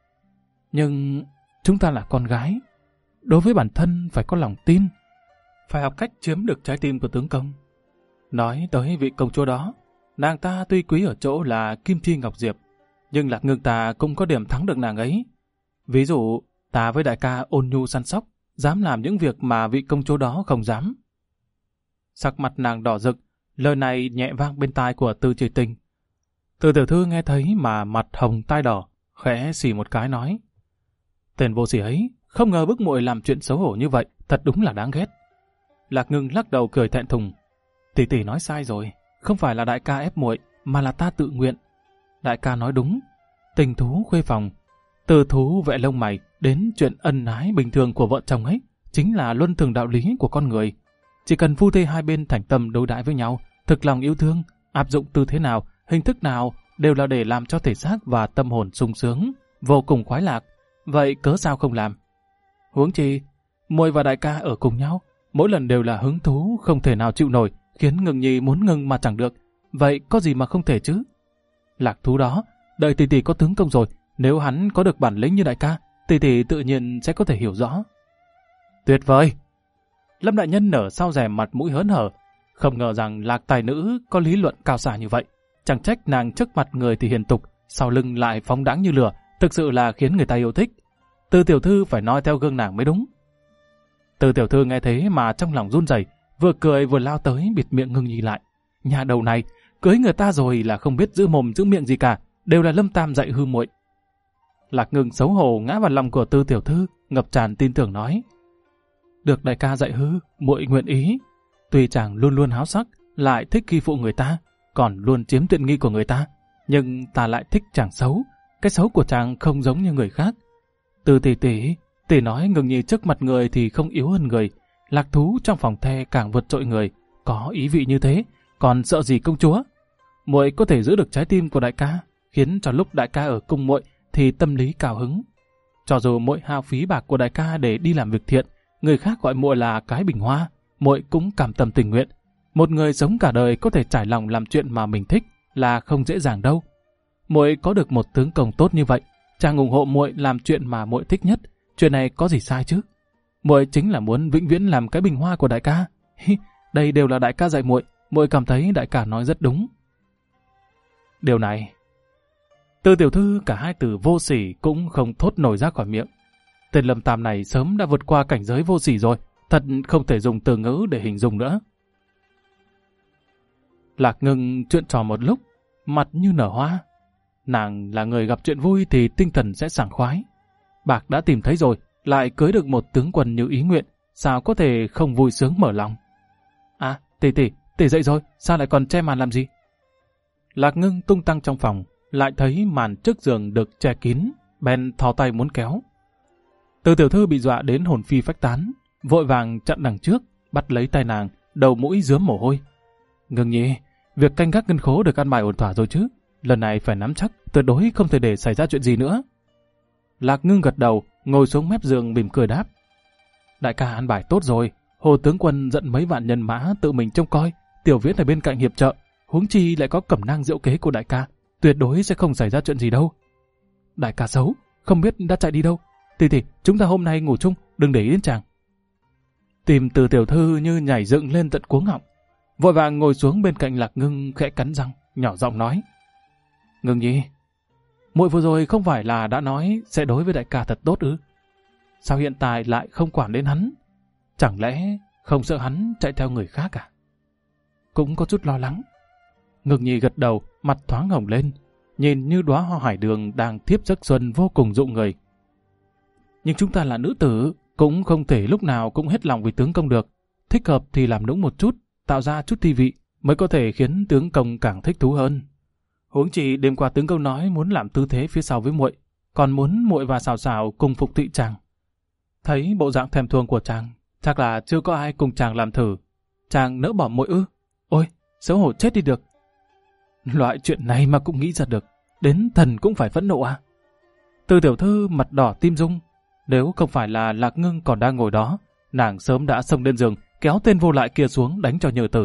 Nhưng chúng ta là con gái, đối với bản thân phải có lòng tin, phải học cách chiếm được trái tim của tướng công. Nói tới vị công chúa đó, nàng ta tuy quý ở chỗ là Kim Chi Ngọc Diệp, nhưng Lạc Ngưng ta cũng có điểm thắng được nàng ấy. Ví dụ, ta với đại ca ôn nhu săn sóc, dám làm những việc mà vị công chúa đó không dám. Sắc mặt nàng đỏ rực, lời này nhẹ vang bên tai của Từ Chỉ Tinh. Từ tiểu thư nghe thấy mà mặt hồng tai đỏ, khẽ xì một cái nói. Tên vô sỉ ấy, không ngờ bức muội làm chuyện xấu hổ như vậy, thật đúng là đáng ghét. Lạc Ngưng lắc đầu cười thẹn thùng. Tỷ nói sai rồi, không phải là đại ca ép muội, mà là ta tự nguyện. Đại ca nói đúng, tình thú khuê phòng, từ thú vẽ lông mày đến chuyện ân ái bình thường của vợ chồng ấy, chính là luân thường đạo lý của con người. Chỉ cần phu thê hai bên thành tâm đối đãi với nhau, thực lòng yêu thương, áp dụng tư thế nào, hình thức nào đều là để làm cho thể xác và tâm hồn sung sướng, vô cùng khoái lạc. Vậy cớ sao không làm? Huống chi, muội và đại ca ở cùng nhau, mỗi lần đều là hứng thú không thể nào chịu nổi, khiến Ngưng Nhi muốn ngưng mà chẳng được. Vậy có gì mà không thể chứ? Lạc thú đó, đợi tỷ có tướng công rồi, nếu hắn có được bản lĩnh như đại ca, tỷ tự nhiên sẽ có thể hiểu rõ. Tuyệt vời! Lâm đại nhân nở sau rèm mặt mũi hớn hở, không ngờ rằng Lạc tài nữ có lý luận cao xa như vậy. Chẳng trách nàng trước mặt người thì hiền tục, sau lưng lại phóng đãng như lửa, thực sự là khiến người ta yêu thích. Từ tiểu thư phải nói theo gương nàng mới đúng. Từ tiểu thư nghe thế mà trong lòng run rẩy, vừa cười vừa lao tới bịt miệng Ngưng Nhi lại. Nhà đầu này, cưới người ta rồi là không biết giữ mồm giữ miệng gì cả, đều là Lâm Tam dạy hư muội. Lạc Ngưng xấu hổ ngã vào lòng của Từ tiểu thư, ngập tràn tin tưởng nói. Được đại ca dạy hư, muội nguyện ý. Tuy chàng luôn luôn háo sắc, lại thích khi phụ người ta, còn luôn chiếm tiện nghi của người ta, nhưng ta lại thích chàng xấu. Cái xấu của chàng không giống như người khác. Từ tỷ nói Ngưng Nhi trước mặt người thì không yếu hơn người, lạc thú trong phòng the càng vượt trội người, có ý vị như thế, còn sợ gì công chúa? Muội có thể giữ được trái tim của đại ca, khiến cho lúc đại ca ở cùng muội thì tâm lý cao hứng. Cho dù muội hao phí bạc của đại ca để đi làm việc thiện, người khác gọi muội là cái bình hoa, muội cũng cam tâm tình nguyện. Một người sống cả đời có thể trải lòng làm chuyện mà mình thích là không dễ dàng đâu. Muội có được một tướng công tốt như vậy, chàng ủng hộ muội làm chuyện mà muội thích nhất, chuyện này có gì sai chứ? Muội chính là muốn vĩnh viễn làm cái bình hoa của đại ca. Đây đều là đại ca dạy muội, muội cảm thấy đại ca nói rất đúng. Điều này, Từ tiểu thư cả hai từ vô sỉ cũng không thốt nổi ra khỏi miệng. Tên Lâm Tam này sớm đã vượt qua cảnh giới vô sỉ rồi, thật không thể dùng từ ngữ để hình dung nữa. Lạc Ngưng chuyện trò một lúc, mặt như nở hoa. Nàng là người gặp chuyện vui thì tinh thần sẽ sảng khoái. Bạc đã tìm thấy rồi, lại cưới được một tướng quân như ý nguyện, sao có thể không vui sướng mở lòng. À, tỷ dậy rồi, sao lại còn che màn làm gì? Lạc Ngưng tung tăng trong phòng, lại thấy màn trước giường được che kín, bèn thò tay muốn kéo. Từ tiểu thư bị dọa đến hồn phi phách tán, vội vàng chặn đằng trước, bắt lấy tay nàng, đầu mũi rướm mồ hôi. Ngưng nhi, việc canh gác ngân khố được ăn bài ổn thỏa rồi chứ, lần này phải nắm chắc, tuyệt đối không thể để xảy ra chuyện gì nữa. Lạc Ngưng gật đầu, ngồi xuống mép giường mỉm cười đáp. Đại ca ăn bài tốt rồi, Hồ tướng quân dẫn mấy vạn nhân mã tự mình trông coi, Tiểu Viễn ở bên cạnh hiệp trợ, huống chi lại có cẩm nang diệu kế của đại ca, tuyệt đối sẽ không xảy ra chuyện gì đâu. Đại ca xấu, không biết đã chạy đi đâu. Tỷ, chúng ta hôm nay ngủ chung, đừng để ý đến chàng. Tim Từ tiểu thư như nhảy dựng lên tận cuống họng, vội vàng ngồi xuống bên cạnh Lạc Ngưng khẽ cắn răng, nhỏ giọng nói. Ngưng nhi, muội vừa rồi không phải là đã nói sẽ đối với đại ca thật tốt ư? Sao hiện tại lại không quản đến hắn? Chẳng lẽ không sợ hắn chạy theo người khác à? Cũng có chút lo lắng. Ngưng nhi gật đầu, mặt thoáng hồng lên, nhìn như đóa hoa hải đường đang thiếp giấc xuân vô cùng dụ người. Nhưng chúng ta là nữ tử, cũng không thể lúc nào cũng hết lòng vì tướng công được. Thích hợp thì làm nũng một chút, tạo ra chút thi vị, mới có thể khiến tướng công càng thích thú hơn. Huống chi đêm qua tướng công nói muốn làm tư thế phía sau với muội, còn muốn muội và Sào Sào cùng phục thị chàng. Thấy bộ dạng thèm thuồng của chàng, chắc là chưa có ai cùng chàng làm thử. Chàng nỡ bỏ muội ư? Ôi, xấu hổ chết đi được. Loại chuyện này mà cũng nghĩ ra được, đến thần cũng phải phẫn nộ à? Từ tiểu thư mặt đỏ tim rung, nếu không phải là Lạc Ngưng còn đang ngồi đó, nàng sớm đã xông lên giường, kéo tên vô lại kia xuống đánh cho nhờ tử.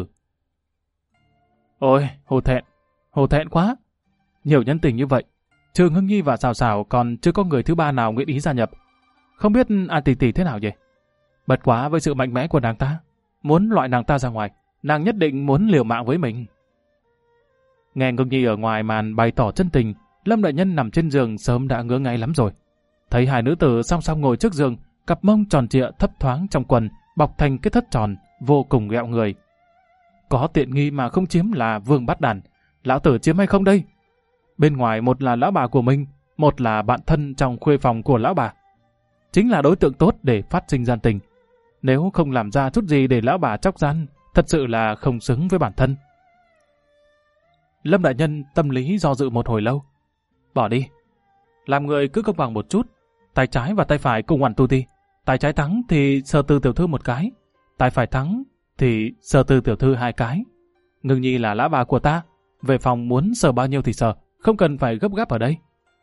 Ôi, hồ thẹn quá. Nhiều nhân tình như vậy, trừ Ngưng nhi và Sào Sào còn chưa có người thứ ba nào nguyện ý gia nhập. Không biết An tỷ thế nào vậy? Bật quá với sự mạnh mẽ của nàng ta, muốn loại nàng ta ra ngoài, nàng nhất định muốn liều mạng với mình. Nghe Ngưng nhi ở ngoài màn bày tỏ chân tình, Lâm đại nhân nằm trên giường sớm đã ngứa ngáy lắm rồi. Thấy hai nữ tử song song ngồi trước giường, cặp mông tròn trịa thấp thoáng trong quần, bọc thành cái thất tròn, vô cùng ghẹo người. Có tiện nghi mà không chiếm là vương bắt đàn, lão tử chiếm hay không đây? Bên ngoài một là lão bà của mình, một là bạn thân trong khuê phòng của lão bà. Chính là đối tượng tốt để phát sinh gian tình. Nếu không làm ra chút gì để lão bà chóc gian, thật sự là không xứng với bản thân. Lâm đại nhân tâm lý do dự một hồi lâu. Bỏ đi. Làm người cứ công bằng một chút. Tay trái và tay phải cùng hoàn tu ti. Tay trái thắng thì sờ Từ tiểu thư một cái. Tay phải thắng thì sờ Từ tiểu thư 2 cái. Ngưng nhi là lão bà của ta. Về phòng muốn sờ bao nhiêu thì sờ. Không cần phải gấp gáp ở đây.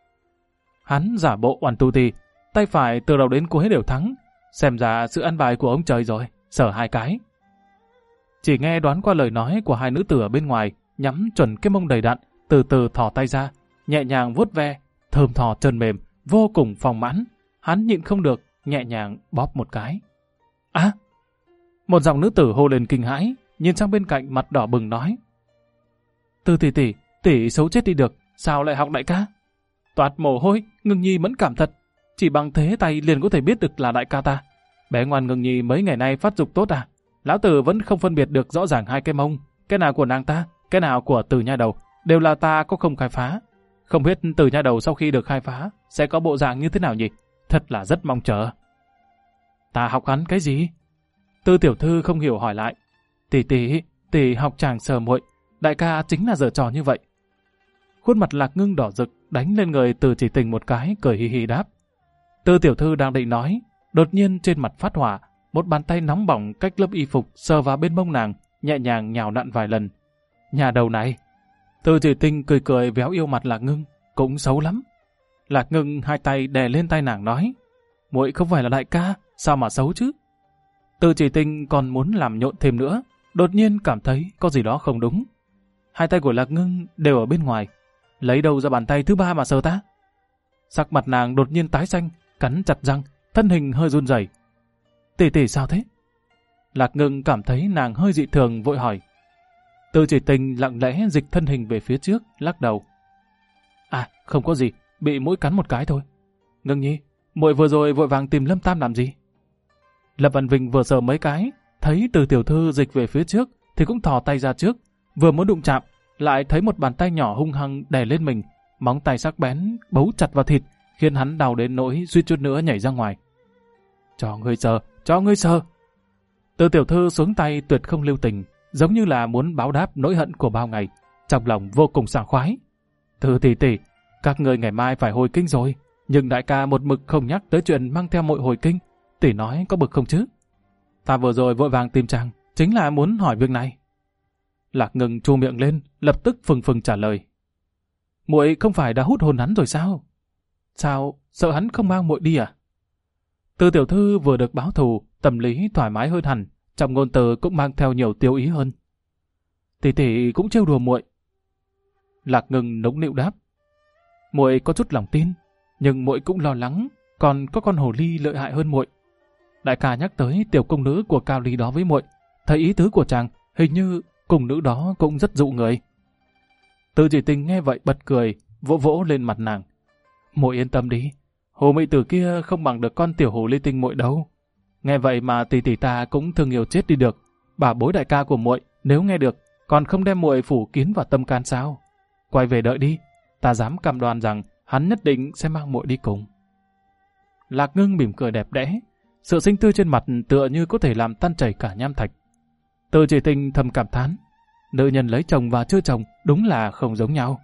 Hắn giả bộ hoàn tu ti. Tay phải từ đầu đến cuối đều thắng. Xem ra sự ăn bài của ông trời rồi. Sờ 2 cái. Chỉ nghe đoán qua lời nói của hai nữ tử ở bên ngoài, nhắm chuẩn cái mông đầy đặn, từ từ thò tay ra, nhẹ nhàng vuốt ve, thơm thò trơn mềm, vô cùng phong mãn. Hắn nhịn không được, nhẹ nhàng bóp một cái. À! Một giọng nữ tử hô lên kinh hãi, nhìn sang bên cạnh mặt đỏ bừng nói. Từ tỷ xấu chết đi được, sao lại học đại ca? Toát mồ hôi, Ngưng nhi mẫn cảm thật. Chỉ bằng thế tay liền có thể biết được là đại ca ta. Bé ngoan Ngưng nhi mấy ngày nay phát dục tốt à? Lão tử vẫn không phân biệt được rõ ràng hai cái mông. Cái nào của nàng ta, cái nào của Từ nha đầu, đều là ta có không khai phá. Không biết Từ nha đầu sau khi được khai phá, sẽ có bộ dạng như thế nào nhỉ? Thật là rất mong chờ. Ta học hắn cái gì? Từ tiểu thư không hiểu hỏi lại. Tỷ học chàng sờ muội, đại ca chính là giở trò như vậy. Khuôn mặt Lạc Ngưng đỏ rực, đánh lên người Từ Chỉ Tình một cái, cười hì hì đáp. Từ tiểu thư đang định nói, đột nhiên trên mặt phát hỏa, một bàn tay nóng bỏng cách lớp y phục sờ vào bên mông nàng, nhẹ nhàng nhào nặn vài lần. Nhà đầu này. Từ Chỉ Tình cười cười véo yêu mặt Lạc Ngưng, cũng xấu lắm. Lạc Ngưng hai tay đè lên tay nàng nói, muội không phải là đại ca, sao mà xấu chứ? Từ Chỉ Tình còn muốn làm nhộn thêm nữa, đột nhiên cảm thấy có gì đó không đúng. Hai tay của Lạc Ngưng đều ở bên ngoài, lấy đâu ra bàn tay thứ ba mà sờ ta? Sắc mặt nàng đột nhiên tái xanh, cắn chặt răng, thân hình hơi run rẩy. Tỷ tỷ sao thế? Lạc Ngưng cảm thấy nàng hơi dị thường vội hỏi. Từ Chỉ Tình lặng lẽ dịch thân hình về phía trước, lắc đầu. À, không có gì, bị mũi cắn một cái thôi. Ngưng nhi, muội vừa rồi vội vàng tìm Lâm Tam làm gì? Lâm Văn Vinh vừa sờ mấy cái, thấy Từ tiểu thư dịch về phía trước thì cũng thò tay ra trước, vừa muốn đụng chạm, lại thấy một bàn tay nhỏ hung hăng đè lên mình, móng tay sắc bén bấu chặt vào thịt, khiến hắn đau đến nỗi suýt chút nữa nhảy ra ngoài. Cho ngươi sờ, cho ngươi sờ. Từ tiểu thư xuống tay tuyệt không lưu tình, giống như là muốn báo đáp nỗi hận của bao ngày, trong lòng vô cùng sảng khoái. Từ tỷ tỷ, các ngươi ngày mai phải hồi kinh rồi, nhưng đại ca một mực không nhắc tới chuyện mang theo muội hồi kinh, tỷ nói có bực không chứ? Ta vừa rồi vội vàng tìm chàng, chính là muốn hỏi việc này. Lạc Ngưng chu miệng lên, lập tức phừng phừng trả lời. Muội không phải đã hút hồn hắn rồi sao? Sao, sợ hắn không mang muội đi à? Từ tiểu thư vừa được báo thù, tâm lý thoải mái hơn hẳn, trong ngôn từ cũng mang theo nhiều tiêu ý hơn. Tỷ tỷ cũng trêu đùa muội. Lạc Ngưng nũng nịu đáp. Muội có chút lòng tin, nhưng muội cũng lo lắng, còn có con hồ ly lợi hại hơn muội. Đại ca nhắc tới tiểu cung nữ của Cao Ly đó với muội, thấy ý tứ của chàng, hình như cung nữ đó cũng rất dụ người. Từ Chỉ Tình nghe vậy bật cười, vỗ vỗ lên mặt nàng. Muội yên tâm đi, hồ mỹ tử kia không bằng được con tiểu hồ ly tinh muội đâu. Nghe vậy mà tỷ tỷ ta cũng thương yêu chết đi được. Bà bối đại ca của muội nếu nghe được, còn không đem muội phủ kiến vào tâm can sao? Quay về đợi đi, ta dám cam đoan rằng hắn nhất định sẽ mang muội đi cùng. Lạc Ngưng mỉm cười đẹp đẽ, sự xinh tươi trên mặt tựa như có thể làm tan chảy cả nham thạch. Từ Chỉ Tình thầm cảm thán, nữ nhân lấy chồng và chưa chồng đúng là không giống nhau.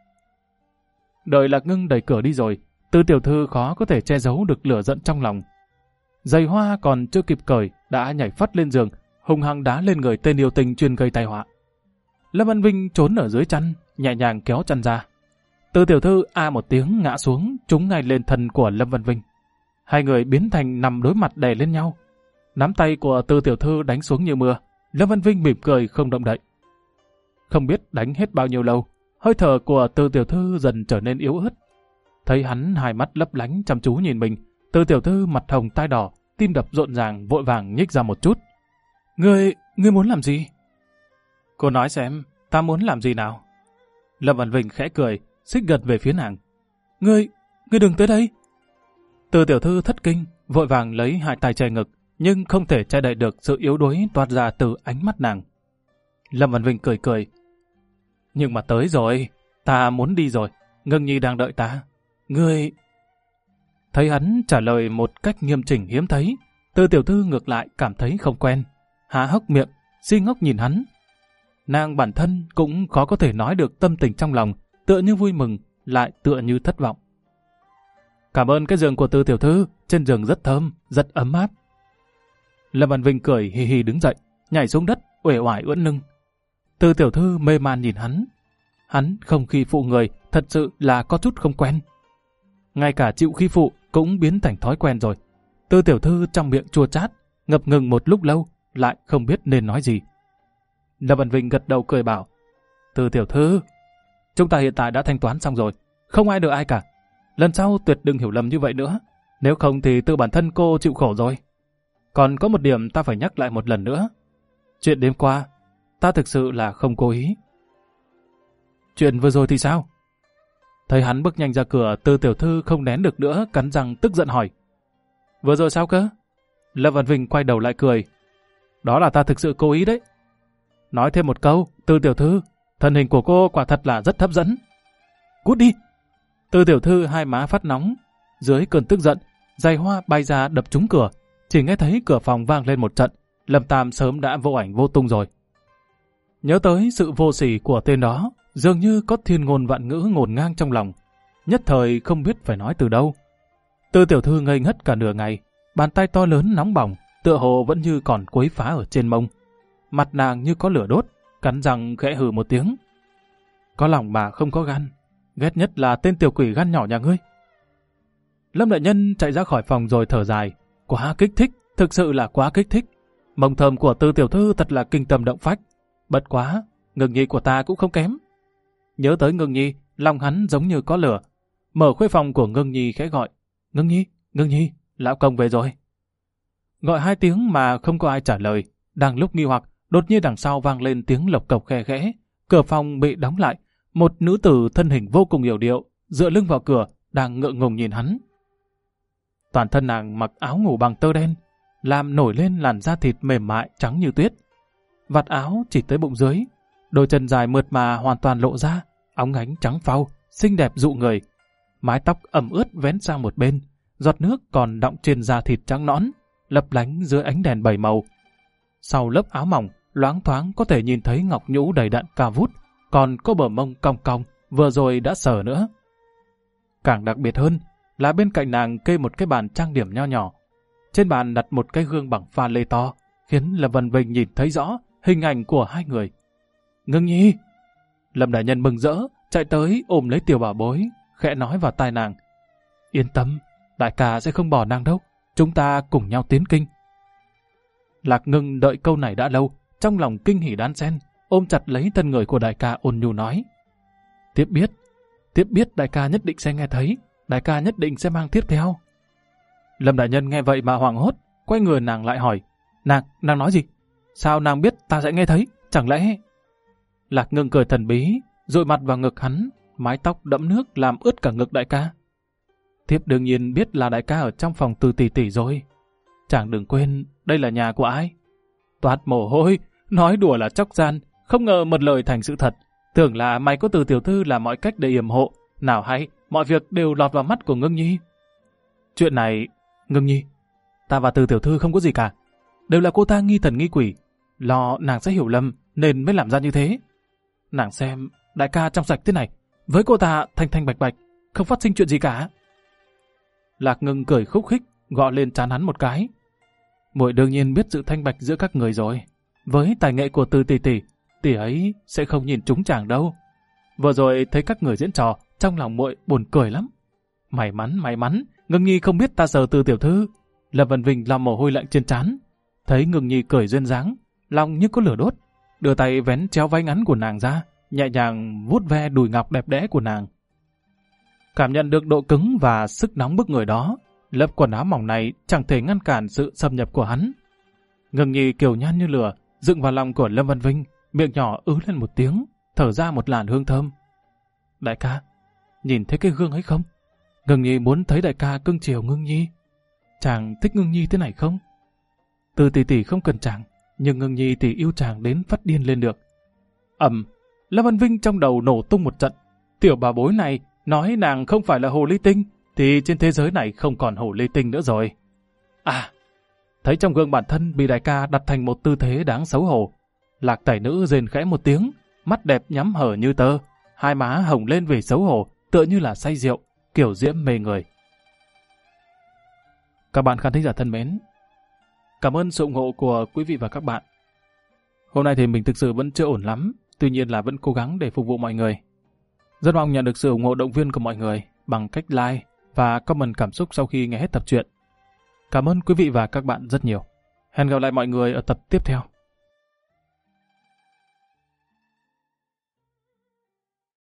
Đợi Lạc Ngưng đẩy cửa đi rồi, Từ tiểu thư khó có thể che giấu được lửa giận trong lòng. Giày hoa còn chưa kịp cởi đã nhảy phắt lên giường, hung hăng đá lên người tên yêu tinh chuyên gây tai họa. Lâm Văn Vinh trốn ở dưới chăn, nhẹ nhàng kéo chăn ra. Từ tiểu thư a một tiếng ngã xuống, trúng ngay lên thân của Lâm Văn Vinh. Hai người biến thành nằm đối mặt đè lên nhau. Nắm tay của Từ tiểu thư đánh xuống như mưa. Lâm Văn Vinh mỉm cười không động đậy. Không biết đánh hết bao nhiêu lâu, hơi thở của Từ tiểu thư dần trở nên yếu ớt. Thấy hắn hai mắt lấp lánh chăm chú nhìn mình, Từ tiểu thư mặt hồng tai đỏ, tim đập rộn ràng vội vàng nhích ra một chút. Ngươi muốn làm gì? Cô nói xem, ta muốn làm gì nào? Lâm Văn Vinh khẽ cười, xích gật về phía nàng. Ngươi đừng tới đây. Từ tiểu thư thất kinh, vội vàng lấy hai tay che ngực, nhưng không thể che đậy được sự yếu đuối toát ra từ ánh mắt nàng. Lâm Văn Vinh cười cười. Nhưng mà tới rồi, ta muốn đi rồi, Ngưng nhi đang đợi ta. Ngươi... Thấy hắn trả lời một cách nghiêm chỉnh hiếm thấy, Từ tiểu thư ngược lại cảm thấy không quen. Há hốc miệng, si ngốc nhìn hắn. Nàng bản thân cũng khó có thể nói được tâm tình trong lòng, tựa như vui mừng, lại tựa như thất vọng. Cảm ơn cái giường của Từ tiểu thư, trên giường rất thơm, rất ấm áp. Lâm Văn Vinh cười hì hì đứng dậy, nhảy xuống đất, uể oải ưỡn lưng. Từ tiểu thư mê man nhìn hắn. Hắn không khi phụ người, thật sự là có chút không quen. Ngay cả chịu khi phụ cũng biến thành thói quen rồi. Từ tiểu thư trong miệng chua chát, ngập ngừng một lúc lâu, lại không biết nên nói gì. Lâm Văn Vinh gật đầu cười bảo, Từ tiểu thư, chúng ta hiện tại đã thanh toán xong rồi, không ai được ai cả. Lần sau tuyệt đừng hiểu lầm như vậy nữa, nếu không thì tự bản thân cô chịu khổ rồi. Còn có một điểm ta phải nhắc lại một lần nữa. Chuyện đêm qua, ta thực sự là không cố ý. Chuyện vừa rồi thì sao? Thấy hắn bước nhanh ra cửa, Từ tiểu thư không nén được nữa, cắn răng tức giận hỏi. Vừa rồi sao cơ? Lâm Văn Vinh quay đầu lại cười. Đó là ta thực sự cố ý đấy. Nói thêm một câu, Từ tiểu thư, thân hình của cô quả thật là rất hấp dẫn. Cút đi! Từ tiểu thư hai má phát nóng, dưới cơn tức giận, giày hoa bay ra đập trúng cửa, chỉ nghe thấy cửa phòng vang lên một trận, Lâm Tam sớm đã vô ảnh vô tung rồi. Nhớ tới sự vô sỉ của tên đó, dường như có thiên ngôn vạn ngữ ngổn ngang trong lòng, nhất thời không biết phải nói từ đâu. Từ tiểu thư ngây ngất cả nửa ngày, bàn tay to lớn nóng bỏng, tựa hồ vẫn như còn quấy phá ở trên mông. Mặt nàng như có lửa đốt, cắn răng khẽ hừ một tiếng. Có lòng mà không có gan, ghét nhất là tên tiểu quỷ gan nhỏ nhà ngươi. Lâm đại nhân chạy ra khỏi phòng rồi thở dài. Quá kích thích, thực sự là quá kích thích. Mông thơm của Từ tiểu thư thật là kinh tâm động phách. Bất quá, Ngưng Nhi của ta cũng không kém. Nhớ tới Ngưng Nhi, lòng hắn giống như có lửa. Mở khuê phòng của Ngưng Nhi khẽ gọi. Ngưng Nhi, lão công về rồi. Gọi 2 tiếng mà không có ai trả lời. Đang lúc nghi hoặc, đột nhiên đằng sau vang lên tiếng lộc cộc khe khẽ. Cửa phòng bị đóng lại. Một nữ tử thân hình vô cùng yểu điệu, dựa lưng vào cửa, đang ngượng ngùng nhìn hắn. Toàn thân nàng mặc áo ngủ bằng tơ đen, làm nổi lên làn da thịt mềm mại trắng như tuyết. Vạt áo chỉ tới bụng dưới, đôi chân dài mượt mà hoàn toàn lộ ra, óng ánh trắng phau, xinh đẹp dụ người. Mái tóc ẩm ướt vén sang một bên, giọt nước còn đọng trên da thịt trắng nõn, lấp lánh dưới ánh đèn 7 màu. Sau lớp áo mỏng, loáng thoáng có thể nhìn thấy ngọc nhũ đầy đặn cao vút, còn có bờ mông cong cong, vừa rồi đã sờ nữa. Càng đặc biệt hơn là bên cạnh nàng kê một cái bàn trang điểm nho nhỏ. Trên bàn đặt một cái gương bằng pha lê to, khiến Lâm Vân Vinh nhìn thấy rõ hình ảnh của hai người. Ngưng Nhi! Lâm đại nhân mừng rỡ, chạy tới ôm lấy tiểu bảo bối, khẽ nói vào tai nàng. Yên tâm, đại ca sẽ không bỏ nàng đâu, chúng ta cùng nhau tiến kinh. Lạc Ngưng đợi câu này đã lâu, trong lòng kinh hỉ đan xen, ôm chặt lấy thân người của đại ca ôn nhu nói. Tiếp biết đại ca nhất định sẽ nghe thấy, đại ca nhất định sẽ mang tiếp theo. Lâm đại nhân nghe vậy mà hoảng hốt, quay người nàng lại hỏi. Nàng nói gì? Sao nàng biết ta sẽ nghe thấy? Chẳng lẽ... Lạc Ngưng cười thần bí, dụi mặt vào ngực hắn, mái tóc đẫm nước làm ướt cả ngực đại ca. Thiếp đương nhiên biết là đại ca ở trong phòng Từ tỷ tỷ rồi. Chàng đừng quên, đây là nhà của ai? Toát mồ hôi, nói đùa là chóc gian, không ngờ một lời thành sự thật. Tưởng là mày có Từ tiểu thư làm mọi cách để yểm hộ, nào hay, mọi việc đều lọt vào mắt của Ngưng Nhi. Chuyện này, Ngưng Nhi, ta và Từ tiểu thư không có gì cả. Đều là cô ta nghi thần nghi quỷ, lo nàng sẽ hiểu lầm nên mới làm ra như thế. Nàng xem, đại ca trong sạch thế này, với cô ta thanh thanh bạch bạch, không phát sinh chuyện gì cả. Lạc Ngưng cười khúc khích, gõ lên trán hắn một cái. Muội đương nhiên biết sự thanh bạch giữa các người rồi. Với tài nghệ của Từ tỷ tỷ, tỷ ấy sẽ không nhìn trúng chàng đâu. Vừa rồi thấy các người diễn trò, trong lòng muội buồn cười lắm. May mắn, Ngưng Nhi không biết ta sờ Từ tiểu thư. Lâm Vân Vinh làm mồ hôi lạnh trên trán. Thấy Ngưng Nhi cười duyên dáng, lòng như có lửa đốt, đưa tay vén chéo váy ngắn của nàng ra, nhẹ nhàng vuốt ve đùi ngọc đẹp đẽ của nàng. Cảm nhận được độ cứng và sức nóng bức người đó, lớp quần áo mỏng này chẳng thể ngăn cản sự xâm nhập của hắn. Ngưng Nhi kiều nhan như lửa, dựng vào lòng của Lâm Vân Vinh, miệng nhỏ ứ lên một tiếng, thở ra một làn hương thơm. Đại ca, nhìn thấy cái gương ấy không? Ngưng Nhi muốn thấy đại ca cưng chiều Ngưng Nhi. Chàng thích Ngưng Nhi thế này không? Từ tỷ tỷ không cần chàng, nhưng Ngưng Nhi thì yêu chàng đến phát điên lên được. Lâm Vân Vinh trong đầu nổ tung một trận. Tiểu bà bối này nói nàng không phải là hồ ly tinh, thì trên thế giới này không còn hồ ly tinh nữa rồi. À, thấy trong gương bản thân bị đại ca đặt thành một tư thế đáng xấu hổ. Lạc tẩy nữ rên khẽ một tiếng, mắt đẹp nhắm hở như tơ, hai má hồng lên vì xấu hổ, tựa như là say rượu, kiểu diễm mê người. Các bạn khán thính giả thân mến, cảm ơn sự ủng hộ của quý vị và các bạn. Hôm nay thì mình thực sự vẫn chưa ổn lắm, tuy nhiên là vẫn cố gắng để phục vụ mọi người. Rất mong nhận được sự ủng hộ động viên của mọi người bằng cách like và comment cảm xúc sau khi nghe hết tập truyện. Cảm ơn quý vị và các bạn rất nhiều. Hẹn gặp lại mọi người ở tập tiếp theo.